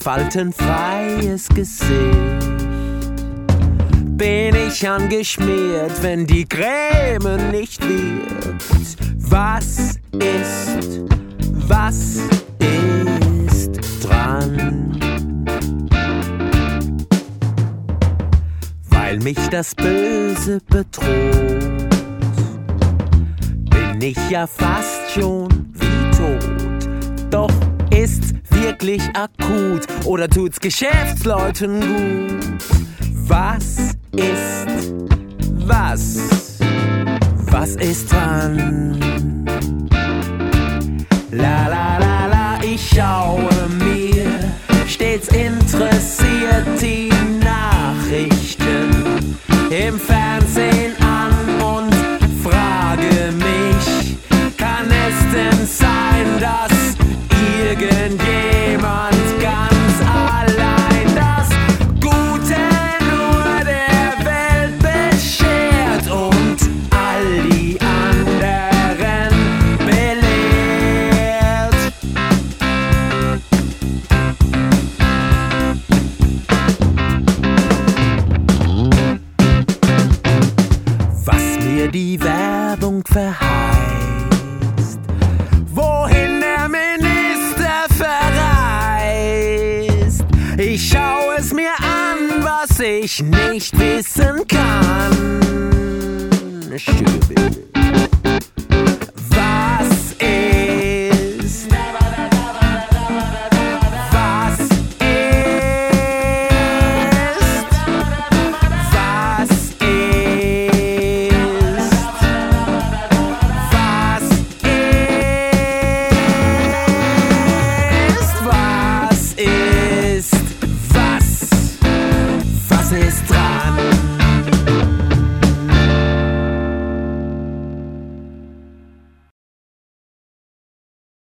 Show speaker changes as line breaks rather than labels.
faltenfreies Gesicht. Bin ich angeschmiert, wenn die Creme nicht wirkt? Was ist dran? Weil mich das Böse bedroht, bin ich ja fast schon wie tot. Doch ist's wirklich akut oder tut's Geschäftsleuten gut? Was ist dran? La la la la, ich schaue mir stets interessiert die Nachrichten im Fernsehen an und frage mich, kann es denn sein, dass irgendjemand ganz allein das Gute nur der Welt beschert und all die anderen belehrt? Was mir die Werbung verheißt, wohin der Minister verreist. Ich schaue es mir an, was ich nicht wissen kann. Schön. Was ist? Was ist